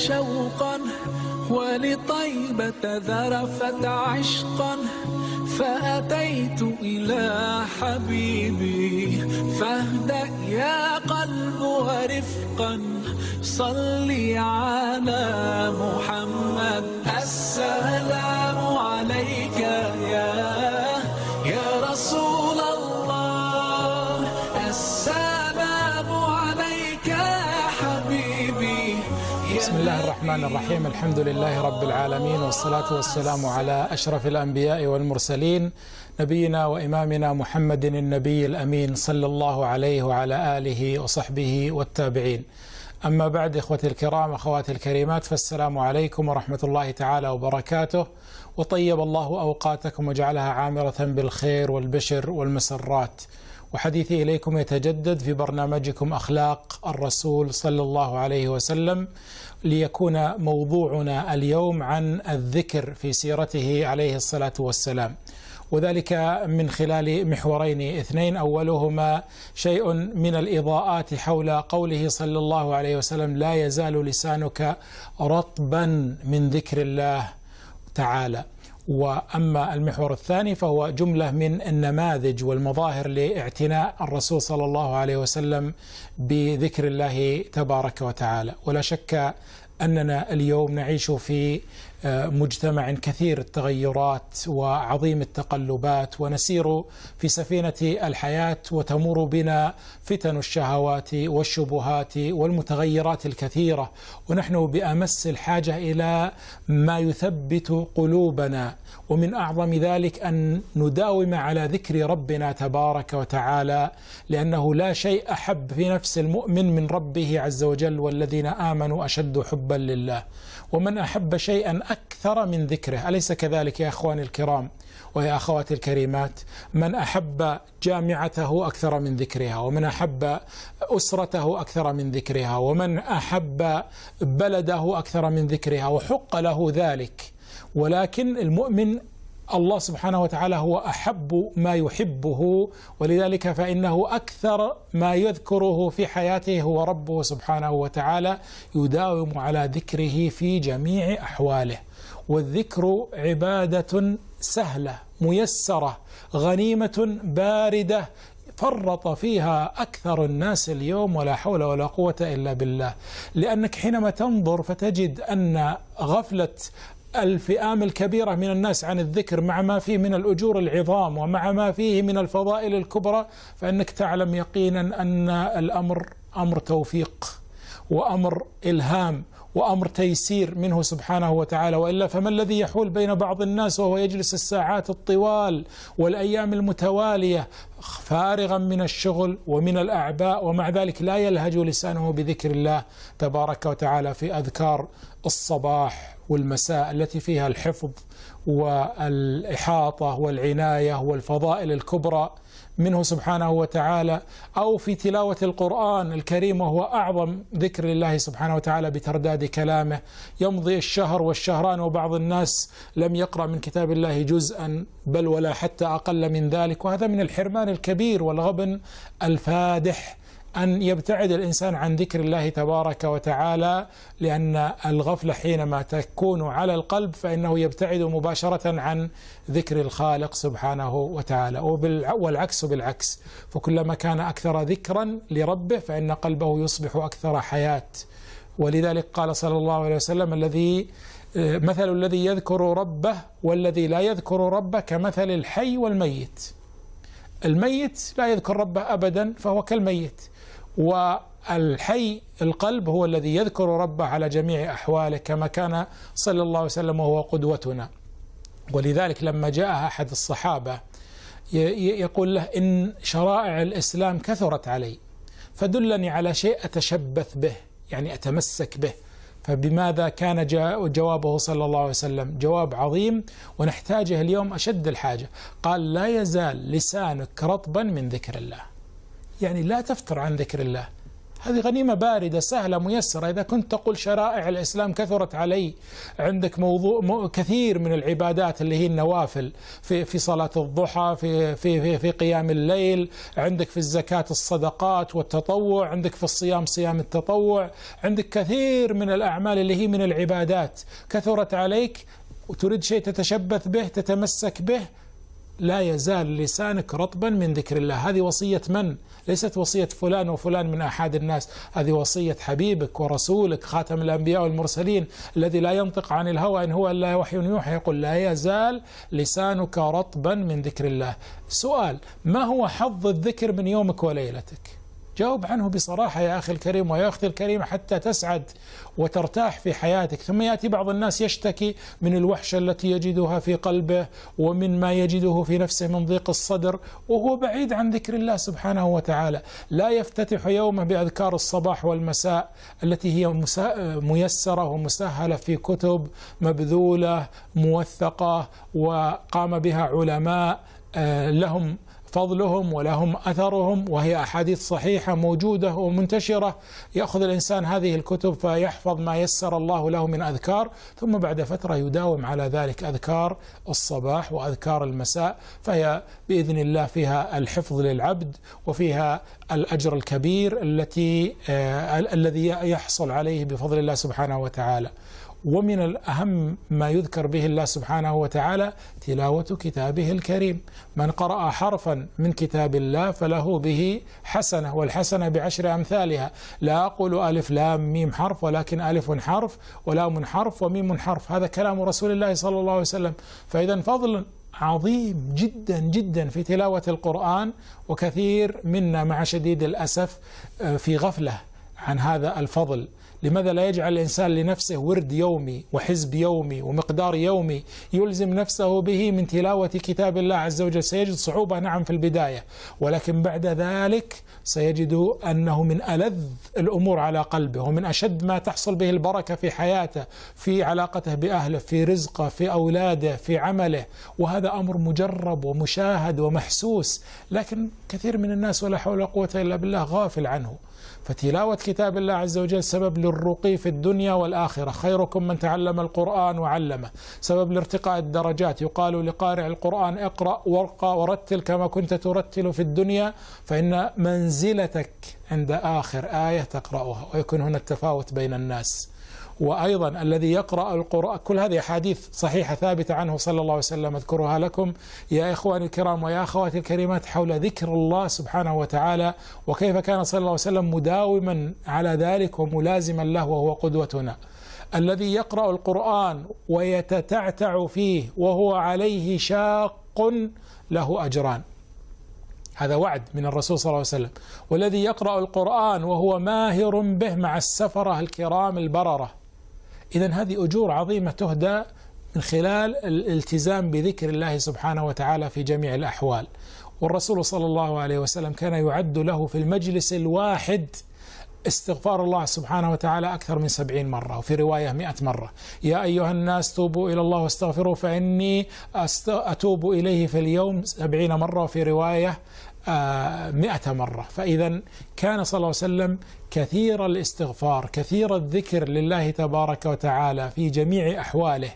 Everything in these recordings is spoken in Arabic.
شوقا ولطيبة ذرفت عشقا، فأتيت إلى حبيبي فاهدأ يا قلب ورفقا، صلي على محمد. السلام عليك يا رسول الله، السلام عليك يا حبيبي. بسم الله الرحمن الرحيم، الحمد لله رب العالمين، والصلاة والسلام على أشرف الأنبياء والمرسلين، نبينا وإمامنا محمد النبي الأمين صلى الله عليه وعلى آله وصحبه والتابعين. أما بعد، إخوتي الكرام أخواتي الكريمات، فالسلام عليكم ورحمة الله تعالى وبركاته، وطيب الله أوقاتكم وجعلها عامرة بالخير والبشر والمسرات. وحديثي إليكم يتجدد في برنامجكم أخلاق الرسول صلى الله عليه وسلم، ليكون موضوعنا اليوم عن الذكر في سيرته عليه الصلاة والسلام، وذلك من خلال محورين اثنين. أولهما شيء من الإضاءات حول قوله صلى الله عليه وسلم: لا يزال لسانك رطبا من ذكر الله تعالى. وأما المحور الثاني فهو جملة من النماذج والمظاهر لاعتناء الرسول صلى الله عليه وسلم بذكر الله تبارك وتعالى. ولا شك أننا اليوم نعيش في مجتمع كثير التغيرات وعظيم التقلبات، ونسير في سفينة الحياة وتمر بنا فتن الشهوات والشبهات والمتغيرات الكثيرة، ونحن بأمس الحاجة إلى ما يثبت قلوبنا، ومن أعظم ذلك أن نداوم على ذكر ربنا تبارك وتعالى، لأنه لا شيء أحب في نفس المؤمن من ربه عز وجل، والذين آمنوا أشد حبا لله. ومن أحب شيئا أكثر من ذكره، أليس كذلك يا أخواني الكرام ويا أخواتي الكريمات؟ من أحب جامعته أكثر من ذكرها، ومن أحب أسرته أكثر من ذكرها، ومن أحب بلده أكثر من ذكرها، وحق له ذلك. ولكن المؤمن الله سبحانه وتعالى هو أحب ما يحبه، ولذلك فإنه أكثر ما يذكره في حياته هو ربه سبحانه وتعالى، يداوم على ذكره في جميع أحواله. والذكر عبادة سهلة ميسرة غنيمة باردة فرط فيها أكثر الناس اليوم، ولا حول ولا قوة إلا بالله. لأنك حينما تنظر فتجد أن غفلة الفئام الكبيرة من الناس عن الذكر، مع ما فيه من الأجور العظام ومع ما فيه من الفضائل الكبرى، فإنك تعلم يقينا أن الأمر أمر توفيق وأمر إلهام وأمر تيسير منه سبحانه وتعالى. وإلا فما الذي يحول بين بعض الناس وهو يجلس الساعات الطوال والأيام المتوالية فارغا من الشغل ومن الأعباء، ومع ذلك لا يلهج لسانه بذكر الله تبارك وتعالى في أذكار الصباح والمساء التي فيها الحفظ والإحاطة والعناية والفضائل الكبرى منه سبحانه وتعالى، أو في تلاوة القرآن الكريم وهو أعظم ذكر لله سبحانه وتعالى بترداد كلامه. يمضي الشهر والشهران وبعض الناس لم يقرأ من كتاب الله جزءا، بل ولا حتى أقل من ذلك، وهذا من الحرمان الكبير والغبن الفادح أن يبتعد الإنسان عن ذكر الله تبارك وتعالى، لأن الغفلة حينما تكون على القلب فإنه يبتعد مباشرة عن ذكر الخالق سبحانه وتعالى. والعكس بالعكس، فكلما كان أكثر ذكرا لربه فإن قلبه يصبح أكثر حياة. ولذلك قال صلى الله عليه وسلم: مثل الذي يذكر ربه والذي لا يذكر ربه كمثل الحي والميت. الميت لا يذكر ربه أبدا فهو كالميت، والحي القلب هو الذي يذكر ربه على جميع أحواله، كما كان صلى الله عليه وسلم وهو قدوتنا. ولذلك لما جاء أحد الصحابة يقول له: إن شرائع الإسلام كثرت علي، فدلني على شيء أتشبث به، يعني أتمسك به. فبماذا كان جوابه صلى الله عليه وسلم؟ جواب عظيم ونحتاجه اليوم أشد الحاجة. قال: لا يزال لسانك رطبا من ذكر الله، يعني لا تفتر عن ذكر الله. هذه غنيمة باردة سهلة ميسرة. إذا كنت تقول شرائع الإسلام كثرت علي، عندك موضوع كثير من العبادات اللي هي النوافل، في صلاة الضحى، في قيام الليل، عندك في الزكاة الصدقات والتطوع، عندك في الصيام صيام التطوع، عندك كثير من الأعمال اللي هي من العبادات كثرت عليك، وتريد شيء تتشبث به تتمسك به، لا يزال لسانك رطبا من ذكر الله. هذه وصية من؟ ليست وصية فلان وفلان من أحد الناس، هذه وصية حبيبك ورسولك خاتم الأنبياء والمرسلين الذي لا ينطق عن الهوى إن هو إلا وحي يوحى، يقول لا يزال لسانك رطبا من ذكر الله. سؤال: ما هو حظ الذكر من يومك وليلتك؟ جاوب عنه بصراحة يا أخي الكريم ويا أختي الكريمة حتى تسعد وترتاح في حياتك. ثم يأتي بعض الناس يشتكي من الوحشة التي يجدها في قلبه ومن ما يجده في نفسه من ضيق الصدر وهو بعيد عن ذكر الله سبحانه وتعالى. لا يفتتح يومه بأذكار الصباح والمساء التي هي ميسرة ومسهلة في كتب مبذولة موثقة وقام بها علماء لهم فضلهم ولهم أثرهم، وهي أحاديث صحيحة موجودة ومنتشرة. يأخذ الإنسان هذه الكتب فيحفظ ما يسر الله له من أذكار، ثم بعد فترة يداوم على ذلك، أذكار الصباح وأذكار المساء، فهي بإذن الله فيها الحفظ للعبد وفيها الأجر الكبير الذي يحصل عليه بفضل الله سبحانه وتعالى. ومن الأهم ما يذكر به الله سبحانه وتعالى تلاوة كتابه الكريم. من قرأ حرفا من كتاب الله فله به حسنة، والحسنة بعشر أمثالها. لا أقول ألف لام ميم حرف، ولكن ألف حرف ولام حرف وميم حرف. هذا كلام رسول الله صلى الله عليه وسلم. فإذا فضل عظيم جدا جدا في تلاوة القرآن، وكثير منا مع شديد الأسف في غفلة عن هذا الفضل. لماذا لا يجعل الإنسان لنفسه ورد يومي وحزب يومي ومقدار يومي يلزم نفسه به من تلاوة كتاب الله عز وجل؟ سيجد صعوبة نعم في البداية، ولكن بعد ذلك سيجد أنه من ألذ الأمور على قلبه، ومن أشد ما تحصل به البركة في حياته، في علاقته بأهله، في رزقه، في أولاده، في عمله. وهذا أمر مجرب ومشاهد ومحسوس، لكن كثير من الناس ولا حول ولا قوة إلا بالله غافل عنه. فتلاوة كتاب الله عز وجل سبب للرقي في الدنيا والآخرة. خيركم من تعلم القرآن وعلمه، سبب لارتقاء الدرجات. يقال لقارئ القرآن اقرأ وارقى ورتل كما كنت ترتل في الدنيا، فإن منزلتك عند آخر آية تقرأها، ويكون هنا التفاوت بين الناس. وأيضا الذي يقرأ القرآن، كل هذه أحاديث صحيحة ثابتة عنه صلى الله عليه وسلم أذكرها لكم يا إخواني الكرام ويا أخواتي الكريمات حول ذكر الله سبحانه وتعالى، وكيف كان صلى الله عليه وسلم مداوما على ذلك وملازما له وهو قدوتنا. الذي يقرأ القرآن ويتتعتع فيه وهو عليه شاق له أجران، هذا وعد من الرسول صلى الله عليه وسلم. والذي يقرأ القرآن وهو ماهر به مع السفرة الكرام البررة. إذن هذه أجور عظيمة تهدى من خلال الالتزام بذكر الله سبحانه وتعالى في جميع الأحوال. والرسول صلى الله عليه وسلم كان يعد له في المجلس الواحد استغفار الله سبحانه وتعالى أكثر من 70 مرة، وفي رواية 100 مرة. يا أيها الناس توبوا إلى الله واستغفروا فإني أتوب إليه في اليوم 70 مرة، وفي رواية 100 مرة. فإذا كان صلى الله عليه وسلم كثير الاستغفار، كثير الذكر لله تبارك وتعالى في جميع أحواله،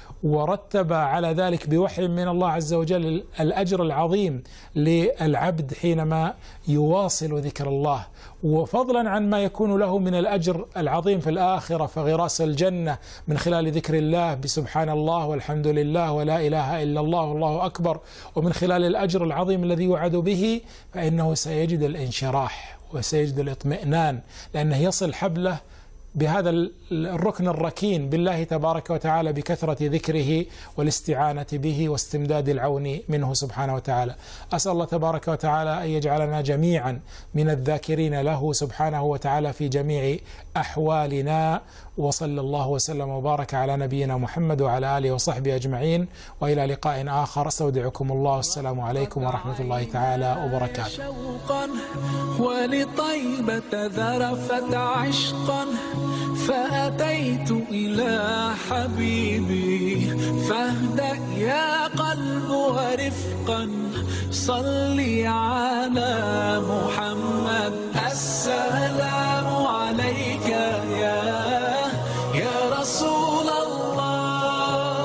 ورتب على ذلك بوحي من الله عز وجل الأجر العظيم للعبد حينما يواصل ذكر الله، وفضلا عن ما يكون له من الأجر العظيم في الآخرة فغراس الجنة من خلال ذكر الله بسبحان الله والحمد لله ولا إله إلا الله والله أكبر، ومن خلال الأجر العظيم الذي يوعد به، فإنه سيجد الانشراح وسيجد الاطمئنان، لأنه يصل حبله بهذا الركن الركين بالله تبارك وتعالى بكثرة ذكره والاستعانة به واستمداد العون منه سبحانه وتعالى. أسأل الله تبارك وتعالى أن يجعلنا جميعا من الذاكرين له سبحانه وتعالى في جميع أحوالنا. وصلى الله وسلم وبارك على نبينا محمد وعلى آله وصحبه أجمعين، وإلى لقاء آخر. استودعكم الله، والسلام عليكم ورحمة الله تعالى وبركاته. شوقا ولطيبة ذرفت عشقا، فأتيت إلى حبيبي فاهدأ يا قلب ورفقا، صلي على محمد. سلام